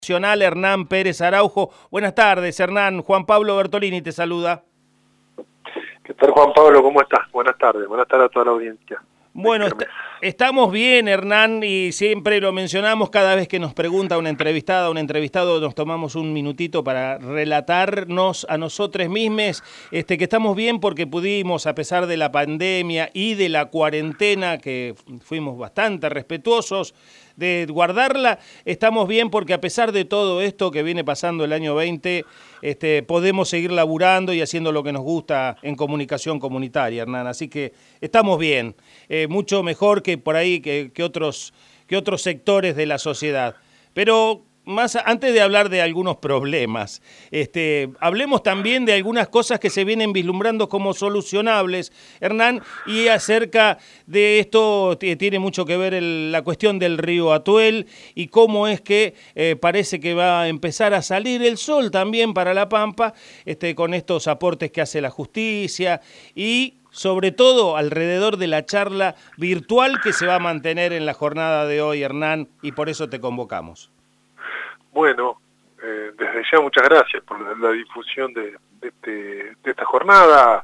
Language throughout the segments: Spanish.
Nacional, Hernán Pérez Araujo. Buenas tardes, Hernán. Juan Pablo Bertolini te saluda. ¿Qué tal, Juan Pablo? ¿Cómo estás? Buenas tardes a toda la audiencia. Bueno, estamos bien, Hernán, y siempre lo mencionamos cada vez que nos pregunta una entrevistada, un entrevistado, nos tomamos un minutito para relatarnos a nosotros mismos que estamos bien porque pudimos, a pesar de la pandemia y de la cuarentena, que fuimos bastante respetuosos de guardarla, estamos bien porque a pesar de todo esto que viene pasando el año 20, podemos seguir laburando y haciendo lo que nos gusta en comunicación comunitaria, Hernán. Así que estamos bien, mucho mejor que por ahí que otros sectores de la sociedad. Pero antes de hablar de algunos problemas, hablemos también de algunas cosas que se vienen vislumbrando como solucionables, Hernán, y acerca de esto tiene mucho que ver la cuestión del río Atuel y cómo es que parece que va a empezar a salir el sol también para La Pampa, con estos aportes que hace la justicia y sobre todo alrededor de la charla virtual que se va a mantener en la jornada de hoy, Hernán, y por eso te convocamos. Bueno, desde ya muchas gracias por la difusión de esta jornada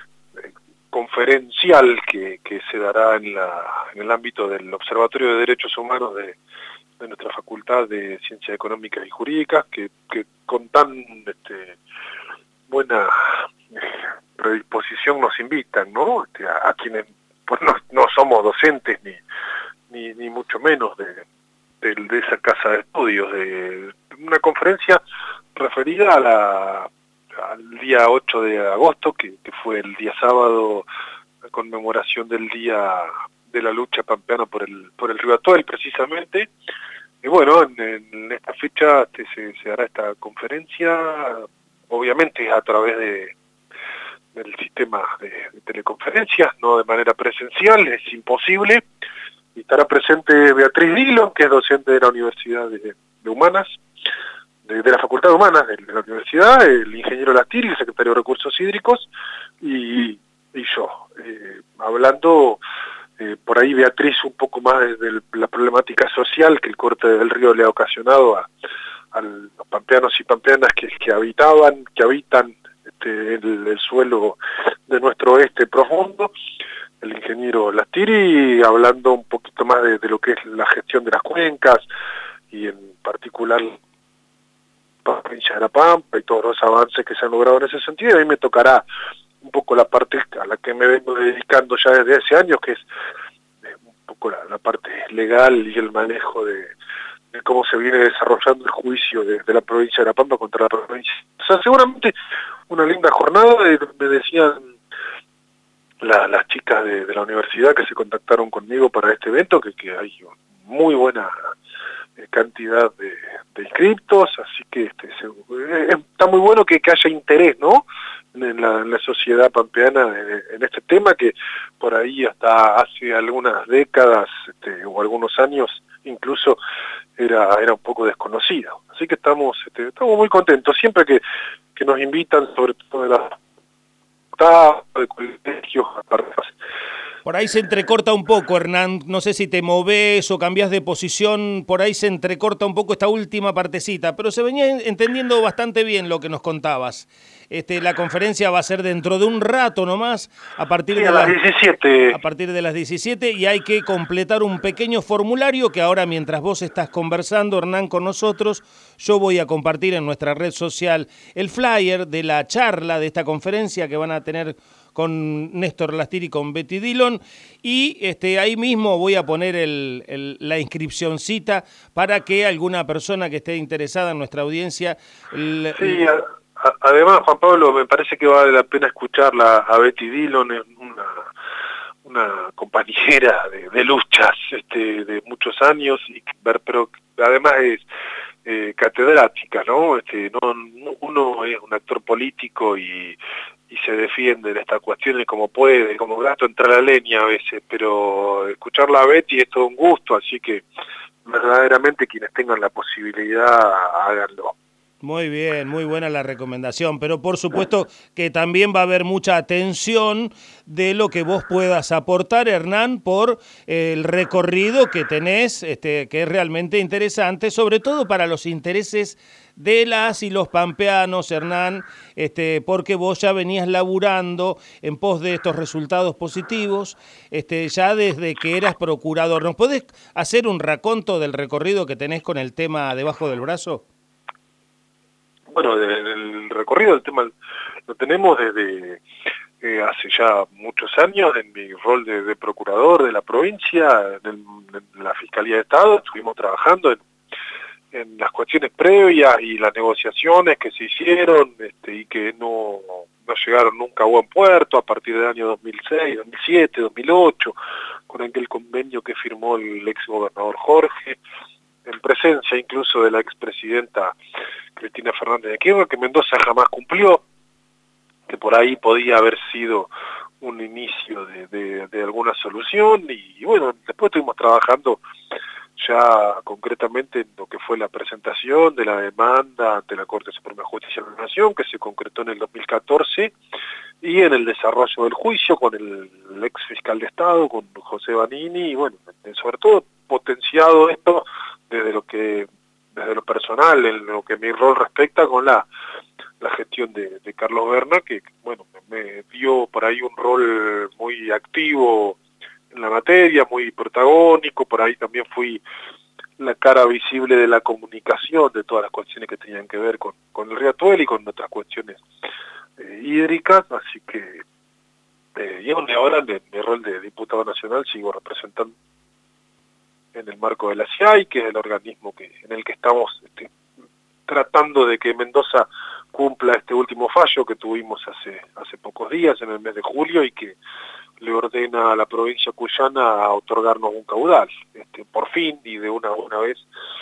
conferencial que se dará en el ámbito del Observatorio de Derechos Humanos de nuestra Facultad de Ciencias Económicas y Jurídicas, que con tan buena predisposición nos invitan, ¿no? A quienes pues no somos docentes ni mucho menos de esa casa de estudios, de una conferencia referida al día 8 de agosto, que fue el día sábado, la conmemoración del día de la lucha pampeana por el río Atuel, precisamente. Y bueno, en esta fecha se hará esta conferencia, obviamente a través del sistema de teleconferencias, no de manera presencial, es imposible. Y estará presente Beatriz Dillon, que es docente de la Universidad de Humanas, de la Facultad de Humanas de la Universidad, el ingeniero Lastiri, el secretario de Recursos Hídricos, y yo, hablando por ahí Beatriz un poco más de la problemática social que el corte del río le ha ocasionado a los pampeanos y pampeanas que habitan el suelo de nuestro oeste profundo. El ingeniero Lastiri hablando un poquito más de lo que es la gestión de las cuencas y en particular la provincia de La Pampa y todos los avances que se han logrado en ese sentido. A mí me tocará un poco la parte a la que me vengo dedicando ya desde hace años, que es un poco la parte legal y el manejo de cómo se viene desarrollando el juicio de la provincia de La Pampa contra la provincia. O sea, seguramente una linda jornada, me decían las chicas de la universidad que se contactaron conmigo para este evento, que hay muy buena cantidad de inscriptos, así que está muy bueno que haya interés, ¿no?, en la sociedad pampeana en este tema, que por ahí hasta hace algunas décadas o algunos años incluso era un poco desconocido. Así que estamos muy contentos siempre que nos invitan, sobre todo de colegios. Por ahí se entrecorta un poco, Hernán, no sé si te moves o cambias de posición, por ahí se entrecorta un poco esta última partecita, pero se venía entendiendo bastante bien lo que nos contabas. La conferencia va a ser dentro de un rato nomás, a partir de las 17. A partir de las 17, y hay que completar un pequeño formulario que ahora, mientras vos estás conversando, Hernán, con nosotros, yo voy a compartir en nuestra red social el flyer de la charla de esta conferencia que van a tener con Néstor Lastiri y con Betty Dillon, y ahí mismo voy a poner la inscripcioncita para que alguna persona que esté interesada en nuestra audiencia... Sí, además, Juan Pablo, me parece que vale la pena escucharla a Betty Dillon, una compañera de luchas de muchos años, pero además es catedrática, ¿no? Uno es un actor político y se defiende de estas cuestiones como puede, como gato entre la leña a veces, pero escucharla a Betty es todo un gusto, así que verdaderamente quienes tengan la posibilidad háganlo. Muy bien, muy buena la recomendación, pero por supuesto que también va a haber mucha atención de lo que vos puedas aportar, Hernán, por el recorrido que tenés, que es realmente interesante, sobre todo para los intereses de las y los pampeanos, Hernán, porque vos ya venías laburando en pos de estos resultados positivos, ya desde que eras procurador. ¿Nos podés hacer un raconto del recorrido que tenés con el tema debajo del brazo? Bueno, el recorrido del tema lo tenemos desde hace ya muchos años en mi rol de procurador de la provincia, en la Fiscalía de Estado. Estuvimos trabajando en las cuestiones previas y las negociaciones que se hicieron y que no llegaron nunca a buen puerto a partir del año 2006, 2007, 2008, con aquel convenio que firmó el ex gobernador Jorge, en presencia incluso de la expresidenta Cristina Fernández de Kirchner, que Mendoza jamás cumplió, que por ahí podía haber sido un inicio de alguna solución. Y bueno, después estuvimos trabajando ya concretamente en lo que fue la presentación de la demanda ante la Corte Suprema de Justicia de la Nación, que se concretó en el 2014, y en el desarrollo del juicio con el ex fiscal de Estado, con José Vanini, y bueno, sobre todo potenciado esto desde lo personal, en lo que mi rol respecta con la gestión de Carlos Berna, que bueno, me dio por ahí un rol muy activo en la materia, muy protagónico. Por ahí también fui la cara visible de la comunicación de todas las cuestiones que tenían que ver con el río Atuel y con otras cuestiones hídricas, así que y ahora en mi rol de diputado nacional sigo representando en el marco de la CIAI, que es el organismo en el que estamos tratando de que Mendoza cumpla este último fallo que tuvimos hace pocos días, en el mes de julio, y que le ordena a la provincia cuyana a otorgarnos un caudal. Por fin, y de una vez,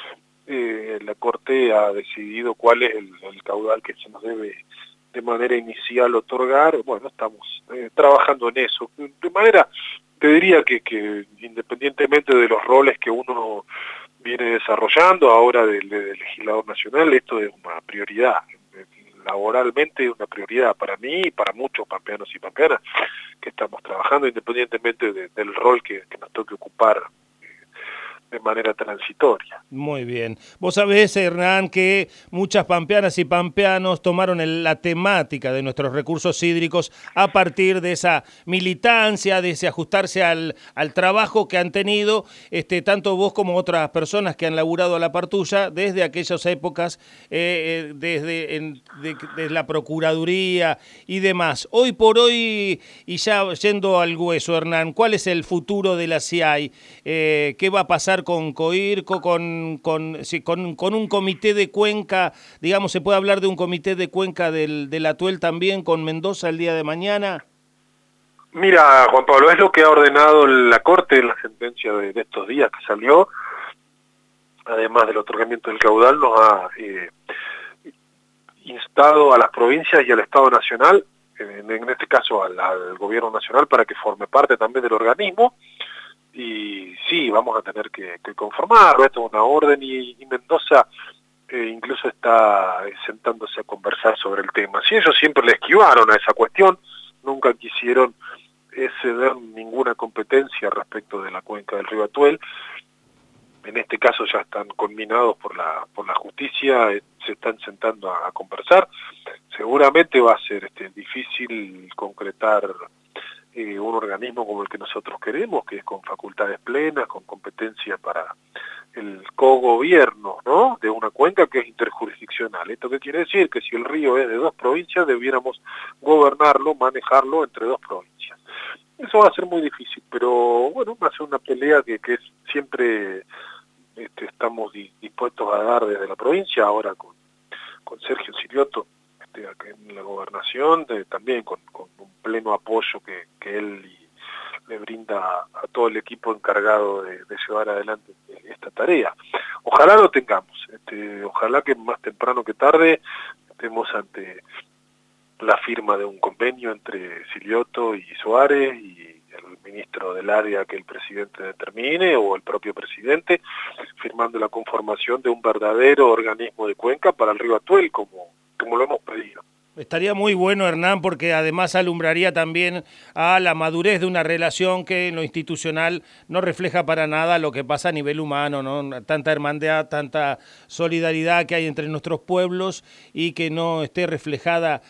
la Corte ha decidido cuál es el caudal que se nos debe de manera inicial otorgar. Bueno, estamos trabajando en eso. De manera, te diría que independientemente de los roles que uno viene desarrollando ahora de legislador nacional, esto es una prioridad. Laboralmente es una prioridad para mí y para muchos pampeanos y pampeanas que estamos trabajando, independientemente del rol que nos toque ocupar de manera transitoria. Muy bien. Vos sabés, Hernán, que muchas pampeanas y pampeanos tomaron la temática de nuestros recursos hídricos a partir de esa militancia, de ese ajustarse al trabajo que han tenido, tanto vos como otras personas que han laburado a la par tuya desde aquellas épocas, desde la Procuraduría y demás. Hoy por hoy, y ya yendo al hueso, Hernán, ¿cuál es el futuro de la CIAI? ¿Qué va a pasar con COIRCO, con un comité de cuenca? Digamos, ¿se puede hablar de un comité de cuenca del Atuel también con Mendoza el día de mañana? Mira, Juan Pablo, es lo que ha ordenado la Corte en la sentencia de estos días que salió. Además del otorgamiento del caudal, nos ha instado a las provincias y al Estado Nacional, en este caso al Gobierno Nacional, para que forme parte también del organismo. Y sí, vamos a tener que conformarlo. Esto es una orden, y Mendoza incluso está sentándose a conversar sobre el tema. Si ellos siempre le esquivaron a esa cuestión, nunca quisieron ceder ninguna competencia respecto de la cuenca del río Atuel. En este caso ya están conminados por la justicia, se están sentando a conversar. Seguramente va a ser difícil concretar un organismo como el que nosotros queremos, que es con facultades plenas, con competencia para el cogobierno, ¿no?, de una cuenca que es interjurisdiccional. ¿Esto qué quiere decir? Que si el río es de dos provincias, debiéramos gobernarlo, manejarlo entre dos provincias. Eso va a ser muy difícil, pero bueno, va a ser una pelea que siempre estamos dispuestos a dar desde la provincia, ahora con Sergio Silioto en la gobernación, también con un pleno apoyo que él le brinda a todo el equipo encargado de llevar adelante esta tarea. Ojalá lo tengamos, ojalá que más temprano que tarde estemos ante la firma de un convenio entre Silioto y Suárez y el ministro del área que el presidente determine o el propio presidente, firmando la conformación de un verdadero organismo de cuenca para el río Atuel, como lo hemos pedido. Estaría muy bueno, Hernán, porque además alumbraría también a la madurez de una relación que en lo institucional no refleja para nada lo que pasa a nivel humano, ¿no? Tanta hermandad, tanta solidaridad que hay entre nuestros pueblos y que no esté reflejada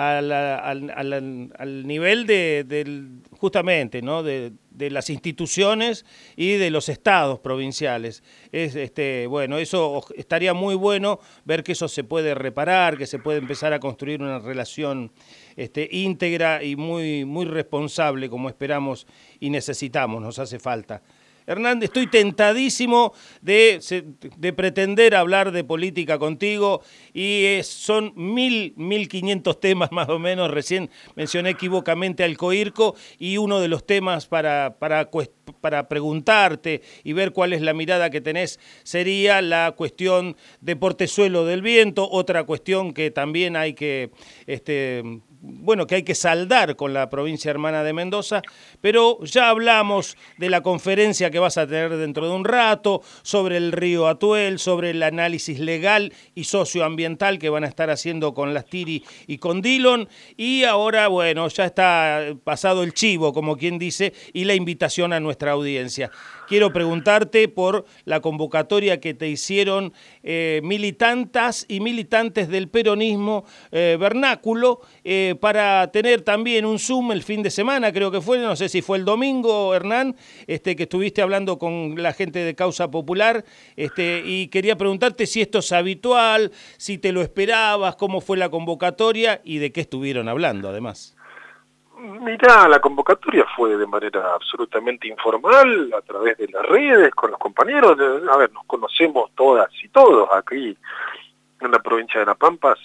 al nivel justamente, ¿no? de las instituciones y de los estados provinciales. Bueno, eso estaría muy bueno ver que eso se puede reparar, que se puede empezar a construir una relación íntegra y muy responsable, como esperamos y necesitamos, nos hace falta. Hernán, estoy tentadísimo de pretender hablar de política contigo y son 1.500 temas más o menos. Recién mencioné equivocamente al Coirco y uno de los temas para preguntarte y ver cuál es la mirada que tenés sería la cuestión de Portezuelo del Viento, otra cuestión que también hay que que hay que saldar con la provincia hermana de Mendoza, pero ya hablamos de la conferencia que vas a tener dentro de un rato, sobre el río Atuel, sobre el análisis legal y socioambiental que van a estar haciendo con las Tiri y con Dillon, y ahora, bueno, ya está pasado el chivo, como quien dice, y la invitación a nuestra audiencia. Quiero preguntarte por la convocatoria que te hicieron militantas y militantes del peronismo vernáculo para tener también un Zoom el fin de semana, creo que fue, no sé si fue el domingo, Hernán, que estuviste hablando con la gente de Causa Popular, y quería preguntarte si esto es habitual, si te lo esperabas, cómo fue la convocatoria y de qué estuvieron hablando, además. Mirá, la convocatoria fue de manera absolutamente informal, a través de las redes, con los compañeros. A ver, nos conocemos todas y todos aquí en la provincia de La Pampa,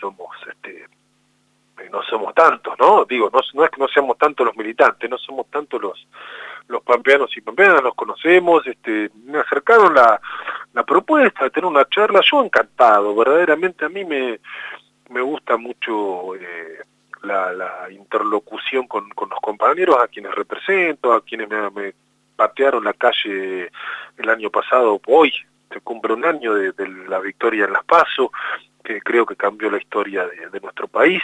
no somos tantos, ¿no? Digo, no es que no seamos tantos los militantes, no somos tantos los pampeanos y pampeanas, nos conocemos, me acercaron la propuesta de tener una charla, yo encantado, verdaderamente a mí me gusta mucho la interlocución con los compañeros a quienes represento, a quienes me patearon la calle el año pasado. Hoy se cumple un año de la victoria en Las PASO, que creo que cambió la historia de nuestro país.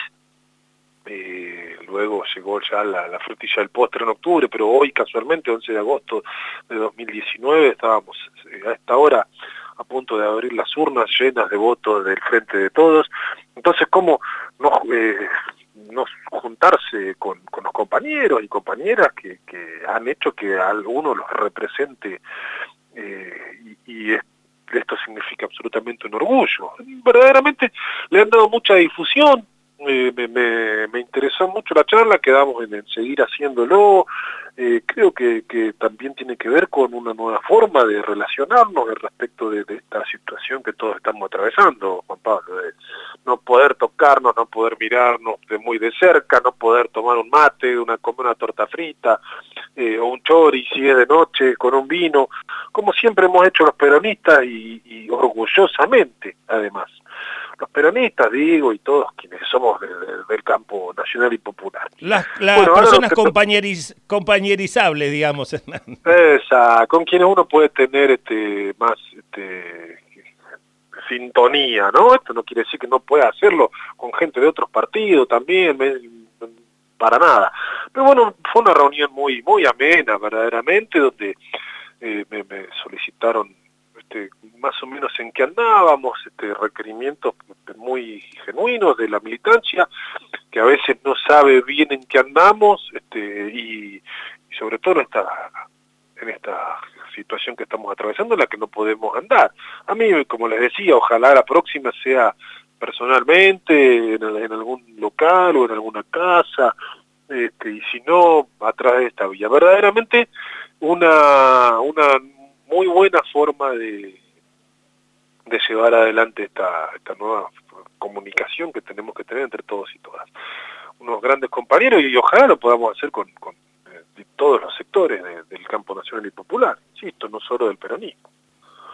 Luego llegó ya la frutilla del postre en octubre, pero hoy casualmente, 11 de agosto de 2019, estábamos a esta hora a punto de abrir las urnas llenas de votos del Frente de Todos. Entonces, ¿cómo no juntarse con los compañeros y compañeras que han hecho que alguno los represente y esto significa absolutamente un orgullo? Verdaderamente le han dado mucha difusión. Me interesó mucho la charla, quedamos en seguir haciéndolo. Creo que también tiene que ver con una nueva forma de relacionarnos respecto de esta situación que todos estamos atravesando, Juan Pablo, de no poder tocarnos, no poder mirarnos muy de cerca, no poder tomar un mate, comer una torta frita, o un chori si es de noche, con un vino, como siempre hemos hecho los peronistas y orgullosamente, además. Los peronistas, digo, y todos quienes somos del campo nacional y popular. Las personas compañerizables, digamos, Hernán. Esa, con quienes uno puede tener más sintonía, ¿no? Esto no quiere decir que no pueda hacerlo con gente de otros partidos también, para nada. Pero bueno, fue una reunión muy amena, verdaderamente, donde me solicitaron más o menos en qué andábamos, requerimientos muy genuinos de la militancia, que a veces no sabe bien en qué andamos, y sobre todo en esta situación que estamos atravesando, en la que no podemos andar. A mí, como les decía, ojalá la próxima sea personalmente, en algún local o en alguna casa, y si no, a través de esta vía. Verdaderamente una muy buena forma de llevar adelante esta nueva comunicación que tenemos que tener entre todos y todas. Unos grandes compañeros, y ojalá lo podamos hacer con todos los sectores del campo nacional y popular, insisto, no solo del peronismo.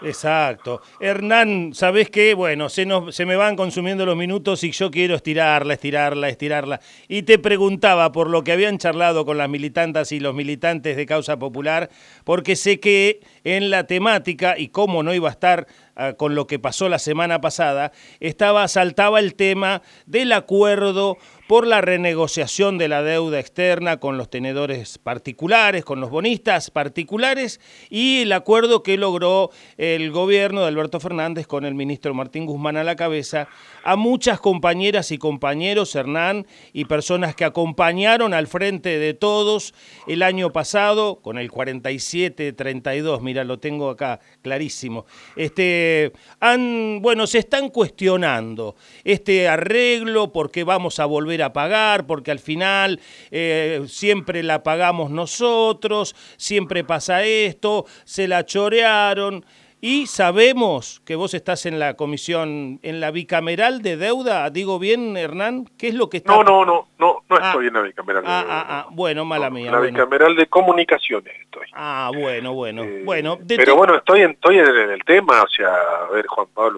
Exacto. Hernán, ¿sabés qué? Bueno, se me van consumiendo los minutos y yo quiero estirarla. Y te preguntaba por lo que habían charlado con las militantas y los militantes de Causa Popular, porque sé que en la temática, y cómo no iba a estar con lo que pasó la semana pasada, saltaba el tema del acuerdo por la renegociación de la deuda externa con los tenedores particulares, con los bonistas particulares, y el acuerdo que logró el gobierno de Alberto Fernández con el ministro Martín Guzmán a la cabeza. A muchas compañeras y compañeros, Hernán, y personas que acompañaron al Frente de Todos el año pasado con el 47-32, mira, lo tengo acá clarísimo. Se están cuestionando este arreglo, porque vamos a volver a pagar, porque al final siempre la pagamos nosotros, siempre pasa esto, se la chorearon. Y sabemos que vos estás en la comisión, en la bicameral de deuda, ¿digo bien, Hernán? ¿Qué es lo que está...? No estoy en la bicameral de deuda. Bueno, mala mía. La bicameral de comunicaciones estoy. Bueno. Pero bueno, estoy en el tema, o sea, a ver, Juan Pablo,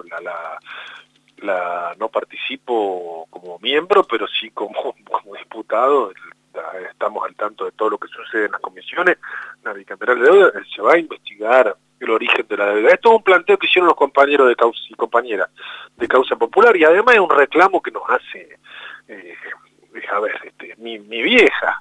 no participo como miembro, pero sí como diputado. Estamos al tanto de todo lo que sucede en las comisiones. La bicameral de deuda se va a investigar el origen de la deuda. Esto es un planteo que hicieron los compañeros de Causa y compañeras de Causa Popular, y además es un reclamo que nos hace, mi vieja.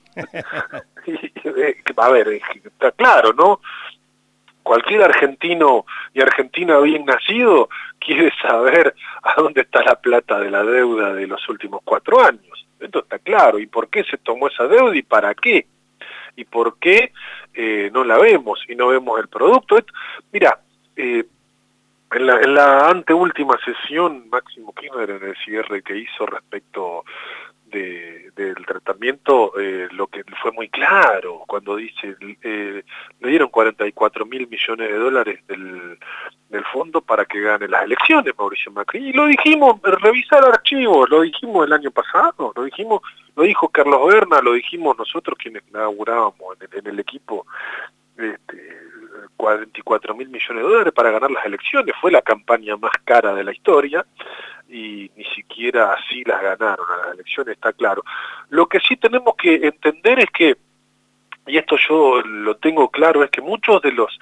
A ver, está claro, ¿no? Cualquier argentino y argentina bien nacido quiere saber a dónde está la plata de la deuda de los últimos 4 años. Esto está claro. ¿Y por qué se tomó esa deuda y para qué? ¿Y por qué no la vemos y no vemos el producto? Mira, en la anteúltima sesión, Máximo Kirchner, en el cierre que hizo respecto del tratamiento, lo que fue muy claro cuando dice, le dieron 44.000 millones de dólares del fondo para que gane las elecciones, Mauricio Macri, y lo dijimos, revisar archivos, lo dijimos el año pasado, lo dijo Carlos Berna, lo dijimos nosotros quienes laburábamos en el equipo, 44.000 millones de dólares para ganar las elecciones, fue la campaña más cara de la historia, y ni siquiera así las ganaron a las elecciones, está claro. Lo que sí tenemos que entender es que, y esto yo lo tengo claro, es que muchos de los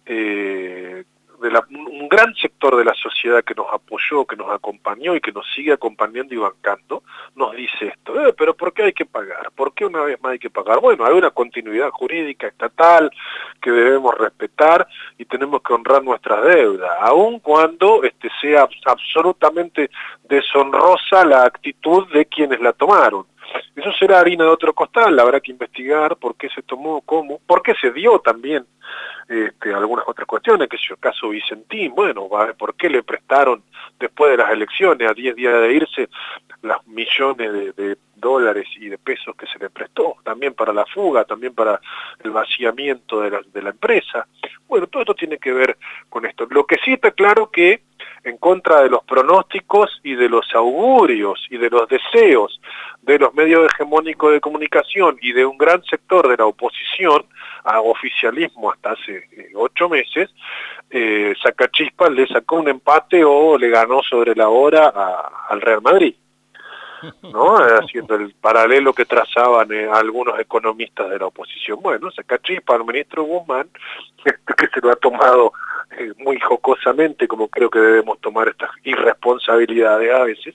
un gran sector de la sociedad que nos apoyó, que nos acompañó y que nos sigue acompañando y bancando, nos dice esto, pero ¿por qué hay que pagar? ¿Por qué una vez más hay que pagar? Bueno, hay una continuidad jurídica estatal que debemos respetar y tenemos que honrar nuestras deudas, aun cuando sea absolutamente deshonrosa la actitud de quienes la tomaron. Eso será harina de otro costal, habrá que investigar por qué se tomó, cómo, por qué se dio también algunas otras cuestiones, que es el caso Vicentín, bueno, por qué le prestaron después de las elecciones, a 10 días de irse, las millones de dólares y de pesos que se le prestó, también para la fuga, también para el vaciamiento de la empresa. Bueno, todo esto tiene que ver con esto. Lo que sí está claro que, en contra de los pronósticos y de los augurios y de los deseos de los medios hegemónicos de comunicación y de un gran sector de la oposición, a oficialismo hasta hace 8 meses, Sacachispas le sacó un empate o le ganó sobre la hora al Real Madrid, ¿no? Haciendo el paralelo que trazaban algunos economistas de la oposición. Bueno, Sacachispas al ministro Guzmán, que se lo ha tomado muy jocosamente, como creo que debemos tomar estas irresponsabilidades a veces,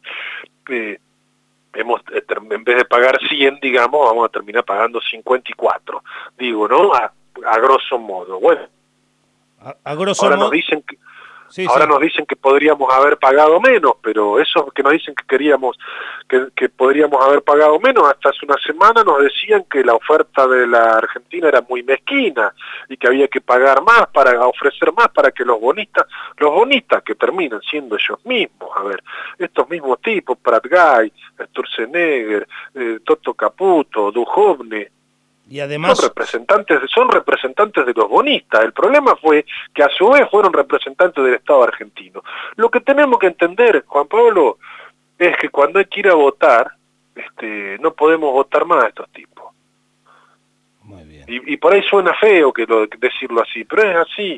en vez de pagar 100, digamos, vamos a terminar pagando 54, digo, ¿no? A grosso modo. Bueno, a grosso ahora modo... nos dicen que... Nos dicen que podríamos haber pagado menos, pero eso que nos dicen que podríamos haber pagado menos, hasta hace una semana nos decían que la oferta de la Argentina era muy mezquina y que había que pagar más ofrecer más para que los bonistas que terminan siendo ellos mismos, a ver, estos mismos tipos, Prat Gay, Sturzenegger, Toto Caputo, Duhovne, y además son representantes de los bonistas. El problema fue que a su vez fueron representantes del Estado argentino. Lo que tenemos que entender, Juan Pablo, es que cuando hay que ir a votar, no podemos votar más a estos tipos. Muy bien. Y por ahí suena feo decirlo así, pero es así.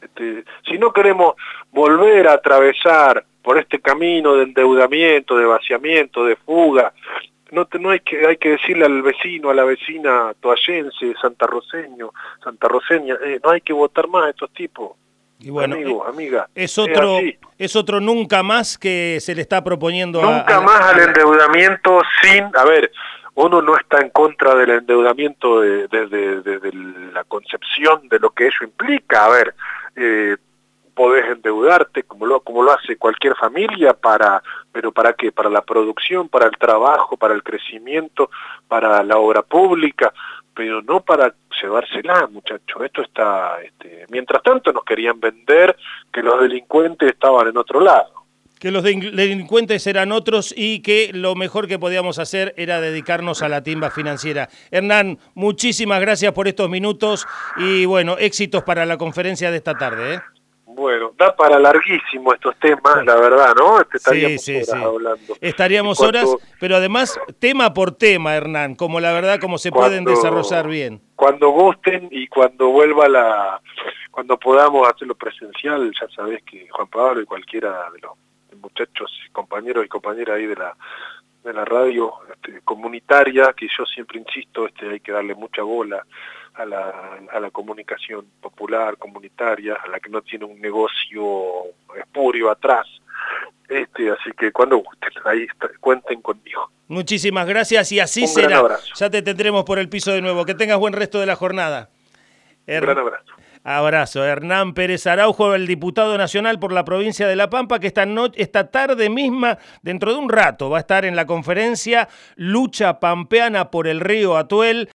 Si no queremos volver a atravesar por este camino de endeudamiento, de vaciamiento, de fuga, hay que decirle al vecino, a la vecina toallense, santarroseña, no hay que votar más a estos tipos. Y bueno, amigo, amiga, es otro nunca más que se le está proponiendo nunca más al endeudamiento a ver, uno no está en contra del endeudamiento desde la concepción de lo que eso implica. A ver, podés endeudarte como lo hace cualquier familia, pero ¿para qué? Para la producción, para el trabajo, para el crecimiento, para la obra pública, pero no para llevársela, muchachos. Esto está, mientras tanto nos querían vender que los delincuentes estaban en otro lado. Que los delincuentes eran otros y que lo mejor que podíamos hacer era dedicarnos a la timba financiera. Hernán, muchísimas gracias por estos minutos y bueno, éxitos para la conferencia de esta tarde, ¿eh? Bueno, da para larguísimo estos temas, sí. La verdad, ¿no? Estaríamos horas hablando. Estaríamos horas, pero además tema por tema, Hernán, como la verdad, como se pueden desarrollar bien. Cuando gusten y cuando cuando podamos hacerlo presencial, ya sabés que Juan Pablo y cualquiera de los muchachos, compañeros y compañeras ahí de la radio comunitaria, que yo siempre insisto, hay que darle mucha bola a la comunicación popular, comunitaria, a la que no tiene un negocio espurio atrás. Así que cuando gusten, ahí cuenten conmigo. Muchísimas gracias y así será. Un gran abrazo. Ya te tendremos por el piso de nuevo. Que tengas buen resto de la jornada. Un gran abrazo. Abrazo. Hernán Pérez Araujo, el diputado nacional por la provincia de La Pampa, que esta tarde misma, dentro de un rato, va a estar en la conferencia Lucha Pampeana por el Río Atuel.